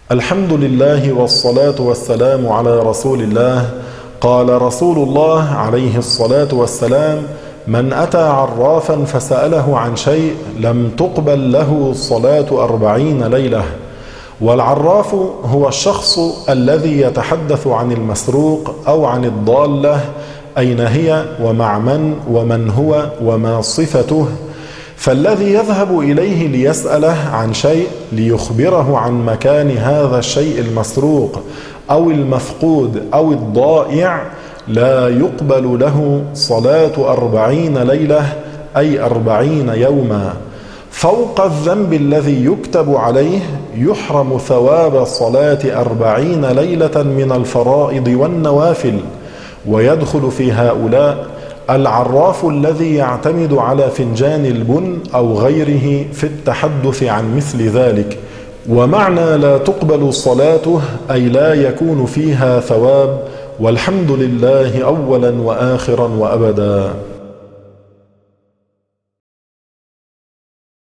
الحمد لله والصلاة والسلام على رسول الله. قال رسول الله عليه الصلاة والسلام: من أتى عرافا فسأله عن شيء لم تقبل له صلاة 40 ليلة. والعراف هو الشخص الذي يتحدث عن المسروق أو عن الضالة، أين هي ومع من ومن هو وما صفته، فالذي يذهب إليه ليسأله عن شيء ليخبره عن مكان هذا الشيء المسروق أو المفقود أو الضائع لا يقبل له صلاة 40 ليلة، أي 40 يوما، فوق الذنب الذي يكتب عليه يحرم ثواب صلاة 40 ليلة من الفرائض والنوافل. ويدخل في هؤلاء العراف الذي يعتمد على فنجان البن أو غيره في التحدث عن مثل ذلك. ومعنى لا تقبل صلاته أي لا يكون فيها ثواب، والحمد لله أولا وآخرا وأبدا.